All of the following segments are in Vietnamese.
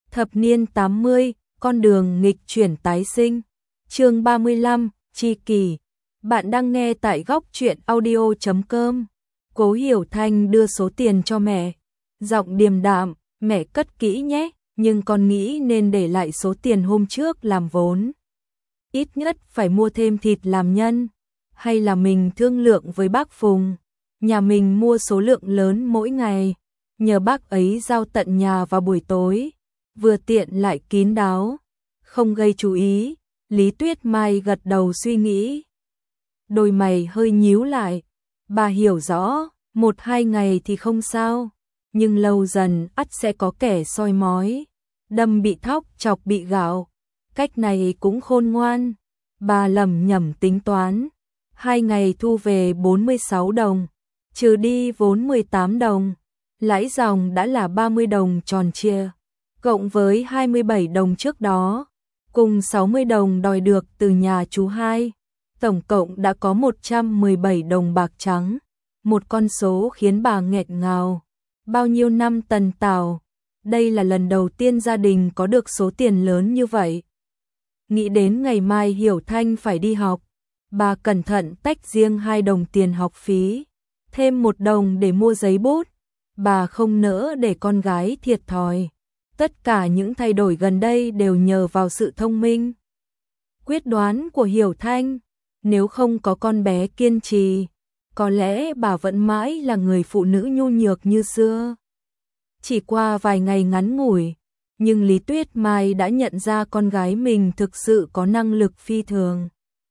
Thập niên 80, con đường nghịch chuyển tái sinh. Chương 35, Chi kỷ. Bạn đang nghe tại góc truyện audio.com. Cố Hiểu Thanh đưa số tiền cho mẹ. Giọng điềm đạm, mẹ cất kỹ nhé, nhưng con nghĩ nên để lại số tiền hôm trước làm vốn. Ít nhất phải mua thêm thịt làm nhân. Hay là mình thương lượng với bác Phùng. Nhà mình mua số lượng lớn mỗi ngày. Nhờ bác ấy giao tận nhà vào buổi tối. Vừa tiện lại kín đáo. Không gây chú ý. Lý Tuyết Mai gật đầu suy nghĩ. Đôi mày hơi nhíu lại. Bà hiểu rõ, 1-2 ngày thì không sao. Nhưng lâu dần ắt sẽ có kẻ soi mói. Đâm bị thóc, chọc bị gạo. Cách này cũng khôn ngoan. Bà lẩm nhẩm tính toán. 2 ngày thu về 46 đồng. Trừ đi vốn 18 đồng. Lãi dòng đã là 30 đồng tròn trịa. Cộng với 27 đồng trước đó. Cùng 60 đồng đòi được từ nhà chú hai. Tổng cộng đã có 117 đồng bạc trắng. Một con số khiến bà nghẹt ngào. Bao nhiêu năm tần tảo. Đây là lần đầu tiên gia đình có được số tiền lớn như vậy. Nghĩ đến ngày mai Hiểu Thanh phải đi học. Bà cẩn thận tách riêng 2 đồng tiền học phí. Thêm 1 đồng để mua giấy bút. Bà không nỡ để con gái thiệt thòi. Tất cả những thay đổi gần đây đều nhờ vào sự thông minh, quyết đoán của Hiểu Thanh. Nếu không có con bé kiên trì, có lẽ bà vẫn mãi là người phụ nữ nhu nhược như xưa. Chỉ qua vài ngày ngắn ngủi, nhưng Lý Tuyết Mai đã nhận ra con gái mình thực sự có năng lực phi thường.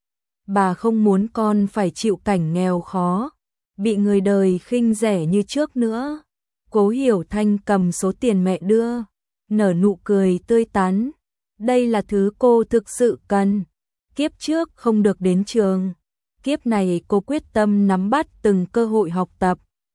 Bà không muốn con phải chịu cảnh nghèo khó, bị người đời khinh rẻ như trước nữa. Cố Hiểu Thanh cầm số tiền mẹ đưa, nở nụ cười tươi tắn. Đây là thứ cô thực sự cần. Kiếp trước không được đến trường. Kiếp này cô quyết tâm nắm bắt từng cơ hội học tập.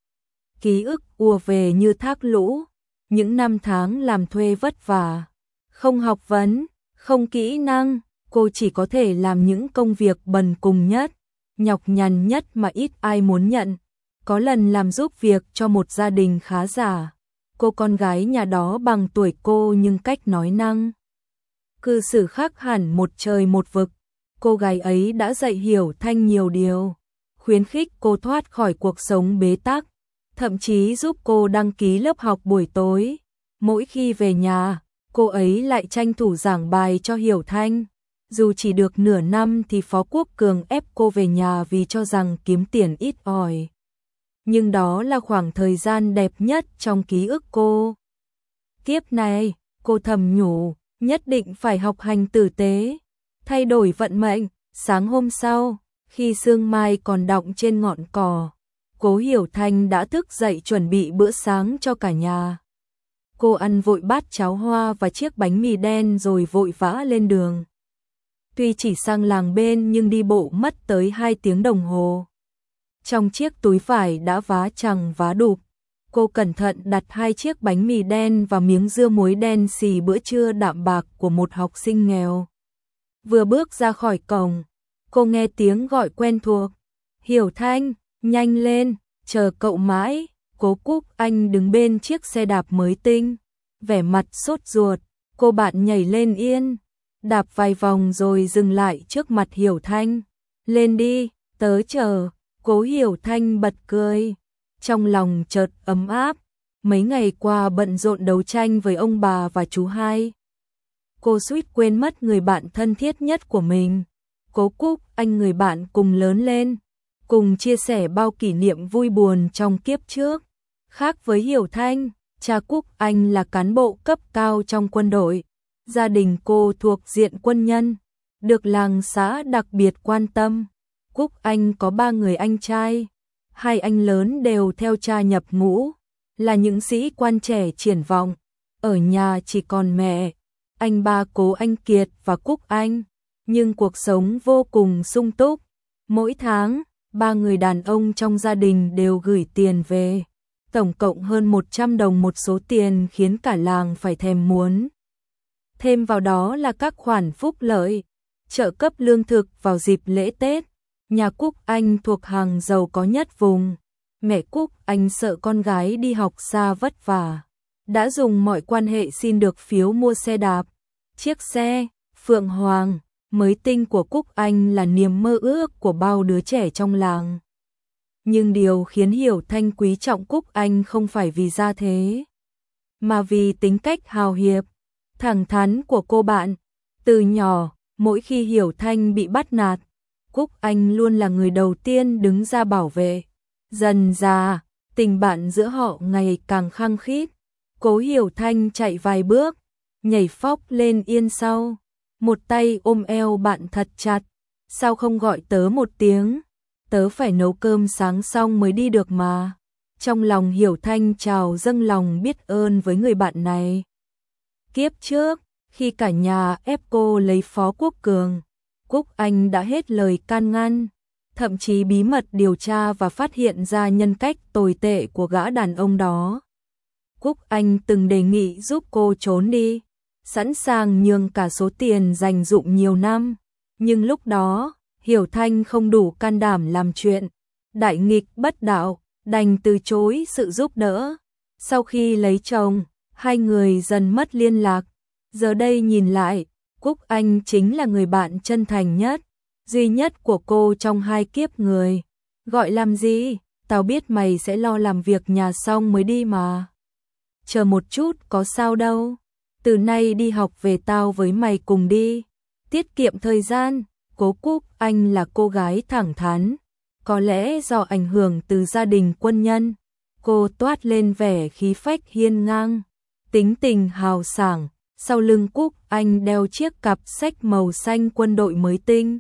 Ký ức ùa về như thác lũ. Những năm tháng làm thuê vất vả. Không học vấn, không kỹ năng. Cô chỉ có thể làm những công việc bần cùng nhất, nhọc nhằn nhất mà ít ai muốn nhận. Có lần làm giúp việc cho một gia đình khá giả. Cô con gái nhà đó bằng tuổi cô nhưng cách nói năng cư xử khác hẳn một trời một vực. Cô gái ấy đã dạy Hiểu Thanh nhiều điều, khuyến khích cô thoát khỏi cuộc sống bế tắc, thậm chí giúp cô đăng ký lớp học buổi tối. Mỗi khi về nhà, cô ấy lại tranh thủ giảng bài cho Hiểu Thanh. Dù chỉ được nửa năm thì Phó Quốc Cường ép cô về nhà vì cho rằng kiếm tiền ít ỏi. Nhưng đó là khoảng thời gian đẹp nhất trong ký ức cô. Kiếp này, cô thầm nhủ, nhất định phải học hành tử tế, thay đổi vận mệnh. Sáng hôm sau, khi sương mai còn đọng trên ngọn cỏ, Cố Hiểu Thanh đã thức dậy chuẩn bị bữa sáng cho cả nhà. Cô ăn vội bát cháo hoa và chiếc bánh mì đen rồi vội vã lên đường. Tuy chỉ sang làng bên nhưng đi bộ mất tới 2 tiếng đồng hồ. Trong chiếc túi vải đã vá chằng vá đục, cô cẩn thận đặt 2 chiếc bánh mì đen và miếng dưa muối đen xì bữa trưa đạm bạc của một học sinh nghèo. Vừa bước ra khỏi cổng, cô nghe tiếng gọi quen thuộc. Hiểu Thanh, nhanh lên, chờ cậu mãi. Cố Cúc Anh đứng bên chiếc xe đạp mới tinh, vẻ mặt sốt ruột. Cô bạn nhảy lên yên, đạp vài vòng rồi dừng lại trước mặt Hiểu Thanh. Lên đi, tớ chờ. Cố Hiểu Thanh bật cười, trong lòng chợt ấm áp. Mấy ngày qua bận rộn đấu tranh với ông bà và chú hai, cô suýt quên mất người bạn thân thiết nhất của mình. Cố Cúc Anh, người bạn cùng lớn lên, cùng chia sẻ bao kỷ niệm vui buồn trong kiếp trước. Khác với Hiểu Thanh, cha Cúc Anh là cán bộ cấp cao trong quân đội. Gia đình cô thuộc diện quân nhân, được làng xã đặc biệt quan tâm. Cúc Anh có 3 người anh trai, 2 anh lớn đều theo cha nhập ngũ, là những sĩ quan trẻ triển vọng. Ở nhà chỉ còn mẹ, anh ba Cố Anh Kiệt và Cúc Anh, nhưng cuộc sống vô cùng sung túc. Mỗi tháng, 3 người đàn ông trong gia đình đều gửi tiền về, tổng cộng hơn 100 đồng, một số tiền khiến cả làng phải thèm muốn. Thêm vào đó là các khoản phúc lợi, trợ cấp lương thực vào dịp lễ Tết. Nhà Cúc Anh thuộc hàng giàu có nhất vùng. Mẹ Cúc Anh sợ con gái đi học xa vất vả, đã dùng mọi quan hệ xin được phiếu mua xe đạp. Chiếc xe Phượng Hoàng mới tinh của Cúc Anh là niềm mơ ước của bao đứa trẻ trong làng. Nhưng điều khiến Hiểu Thanh quý trọng Cúc Anh không phải vì gia thế, mà vì tính cách hào hiệp, thẳng thắn của cô bạn. Từ nhỏ, mỗi khi Hiểu Thanh bị bắt nạt, Cúc Anh luôn là người đầu tiên đứng ra bảo vệ. Dần dà, tình bạn giữa họ ngày càng khăng khít. Cố Hiểu Thanh chạy vài bước, nhảy phóc lên yên sau, một tay ôm eo bạn thật chặt. Sao không gọi tớ một tiếng? Tớ phải nấu cơm sáng xong mới đi được mà. Trong lòng Hiểu Thanh trào dâng lòng biết ơn với người bạn này. Kiếp trước, khi cả nhà ép cô lấy Phó Quốc Cường, Cúc Anh đã hết lời can ngăn, thậm chí bí mật điều tra và phát hiện ra nhân cách tồi tệ của gã đàn ông đó. Cúc Anh từng đề nghị giúp cô trốn đi, sẵn sàng nhường cả số tiền dành dụm nhiều năm, nhưng lúc đó, Hiểu Thanh không đủ can đảm làm chuyện đại nghịch bất đạo, đành từ chối sự giúp đỡ. Sau khi lấy chồng, hai người dần mất liên lạc. Giờ đây nhìn lại, Cúc Anh chính là người bạn chân thành nhất, duy nhất của cô trong hai kiếp người. Gọi làm gì? Tao biết mày sẽ lo làm việc nhà xong mới đi mà. Chờ một chút có sao đâu. Từ nay đi học về tao với mày cùng đi. Tiết kiệm thời gian. Cố Cúc Anh là cô gái thẳng thắn. Có lẽ do ảnh hưởng từ gia đình quân nhân, cô toát lên vẻ khí phách hiên ngang, tính tình hào sảng. Sau lưng Cúc Anh đeo chiếc cặp sách màu xanh quân đội mới tinh.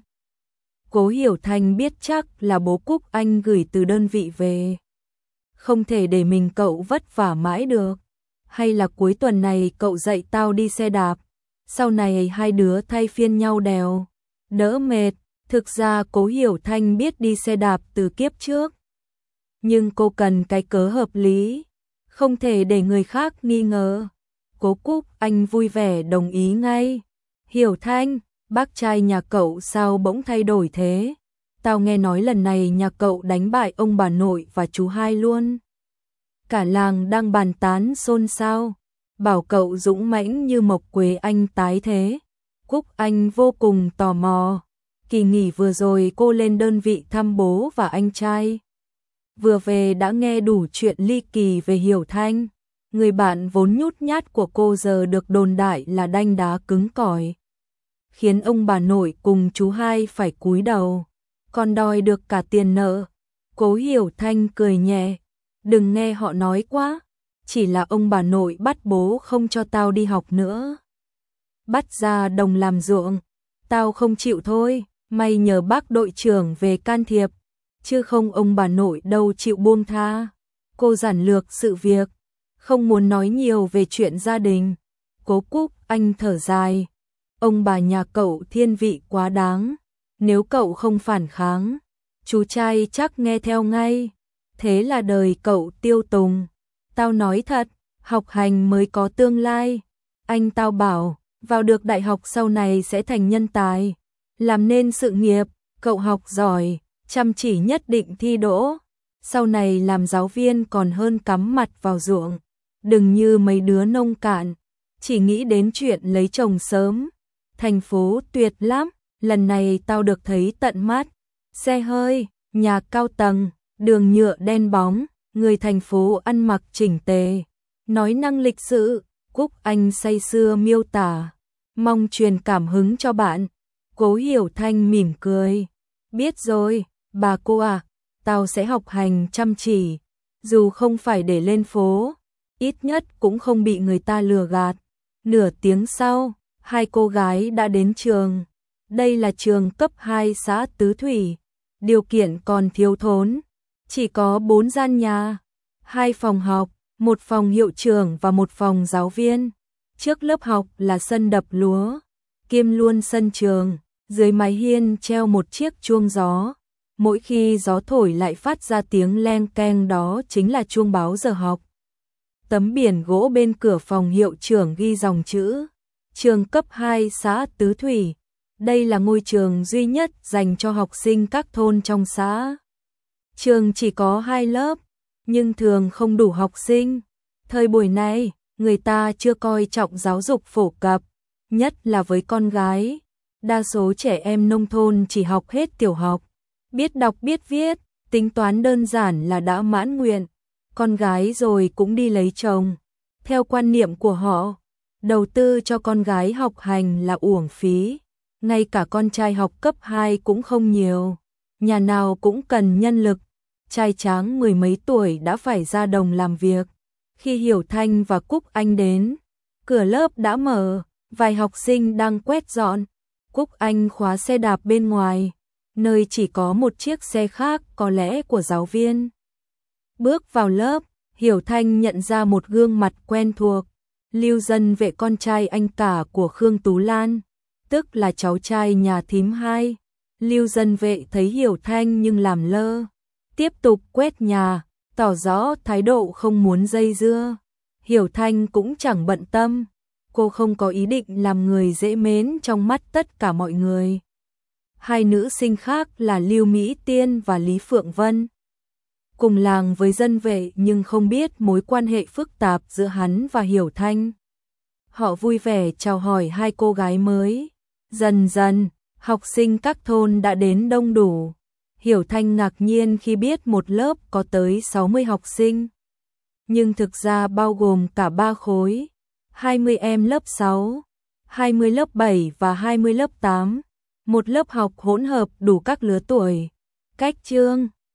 Cố Hiểu Thanh biết chắc là bố Cúc Anh gửi từ đơn vị về. Không thể để mình cậu vất vả mãi được. Hay là cuối tuần này cậu dạy tao đi xe đạp, sau này hai đứa thay phiên nhau đèo, đỡ mệt. Thực ra Cố Hiểu Thanh biết đi xe đạp từ kiếp trước, nhưng cô cần cái cớ hợp lý, không thể để người khác nghi ngờ. Cố Cúc Anh vui vẻ đồng ý ngay. Hiểu Thanh, bác trai nhà cậu sao bỗng thay đổi thế? Tao nghe nói lần này nhà cậu đánh bại ông bà nội và chú hai luôn. Cả làng đang bàn tán xôn xao, bảo cậu dũng mãnh như Mộc Quế Anh tái thế. Cúc Anh vô cùng tò mò. Kỳ nghỉ vừa rồi cô lên đơn vị thăm bố và anh trai. Vừa về đã nghe đủ chuyện ly kỳ về Hiểu Thanh. Người bạn vốn nhút nhát của cô giờ được đồn đại là đanh đá cứng cỏi, khiến ông bà nội cùng chú hai phải cúi đầu, còn đòi được cả tiền nợ. Cố Hiểu Thanh cười nhẹ, đừng nghe họ nói quá, chỉ là ông bà nội bắt bố không cho tao đi học nữa, bắt ra đồng làm ruộng, tao không chịu thôi. May nhờ bác đội trưởng về can thiệp, chứ không ông bà nội đâu chịu buông tha. Cô giản lược sự việc, không muốn nói nhiều về chuyện gia đình. Cố Cúc Anh thở dài, ông bà nhà cậu thiên vị quá đáng, nếu cậu không phản kháng, chú trai chắc nghe theo ngay, thế là đời cậu tiêu tùng. Tao nói thật, học hành mới có tương lai. Anh tao bảo, vào được đại học sau này sẽ thành nhân tài, làm nên sự nghiệp. Cậu học giỏi, chăm chỉ nhất định thi đỗ, sau này làm giáo viên còn hơn cắm mặt vào ruộng. Đừng như mấy đứa nông cạn, chỉ nghĩ đến chuyện lấy chồng sớm. Thành phố tuyệt lắm, lần này tao được thấy tận mắt. Xe hơi, nhà cao tầng, đường nhựa đen bóng, người thành phố ăn mặc chỉnh tề, nói năng lịch sự. Cúc Anh say sưa miêu tả, mong truyền cảm hứng cho bạn. Cố Hiểu Thanh mỉm cười, biết rồi, bà cô à, tao sẽ học hành chăm chỉ, dù không phải để lên phố, ít nhất cũng không bị người ta lừa gạt. Nửa tiếng sau, hai cô gái đã đến trường. Đây là trường cấp 2 xã Tứ Thủy, điều kiện còn thiếu thốn, chỉ có 4 gian nhà, 2 phòng học, 1 phòng hiệu trưởng và 1 phòng giáo viên. Trước lớp học là sân đập lúa, kiêm luôn sân trường. Dưới mái hiên treo một chiếc chuông gió, mỗi khi gió thổi lại phát ra tiếng leng keng, đó chính là chuông báo giờ học. Tấm biển gỗ bên cửa phòng hiệu trưởng ghi dòng chữ trường cấp 2 xã Tứ Thủy. Đây là ngôi trường duy nhất dành cho học sinh các thôn trong xã. Trường chỉ có 2 lớp, nhưng thường không đủ học sinh. Thời buổi này, người ta chưa coi trọng giáo dục phổ cập, nhất là với con gái. Đa số trẻ em nông thôn chỉ học hết tiểu học, biết đọc biết viết, tính toán đơn giản là đã mãn nguyện, con gái rồi cũng đi lấy chồng. Theo quan niệm của họ, đầu tư cho con gái học hành là uổng phí, ngay cả con trai học cấp 2 cũng không nhiều, nhà nào cũng cần nhân lực, trai tráng mười mấy tuổi đã phải ra đồng làm việc. Khi Hiểu Thanh và Cúc Anh đến, cửa lớp đã mở, vài học sinh đang quét dọn. Cúc Anh khóa xe đạp bên ngoài, nơi chỉ có một chiếc xe khác có lẽ của giáo viên. Bước vào lớp, Hiểu Thanh nhận ra một gương mặt quen thuộc, Lưu Dân Vệ, con trai anh cả của Khương Tú Lan, tức là cháu trai nhà thím hai. Lưu Dân Vệ thấy Hiểu Thanh nhưng làm lơ, tiếp tục quét nhà, tỏ rõ thái độ không muốn dây dưa. Hiểu Thanh cũng chẳng bận tâm, cô không có ý định làm người dễ mến trong mắt tất cả mọi người. Hai nữ sinh khác là Lưu Mỹ Tiên và Lý Phượng Vân, cùng làng với Dân Vệ nhưng không biết mối quan hệ phức tạp giữa hắn và Hiểu Thanh. Họ vui vẻ chào hỏi hai cô gái mới. Dần dần, học sinh các thôn đã đến đông đủ. Hiểu Thanh ngạc nhiên khi biết một lớp có tới 60 học sinh, nhưng thực ra bao gồm cả 3 khối, 20 em lớp 6, 20 lớp 7 và 20 lớp 8, một lớp học hỗn hợp đủ các lứa tuổi. Cách chương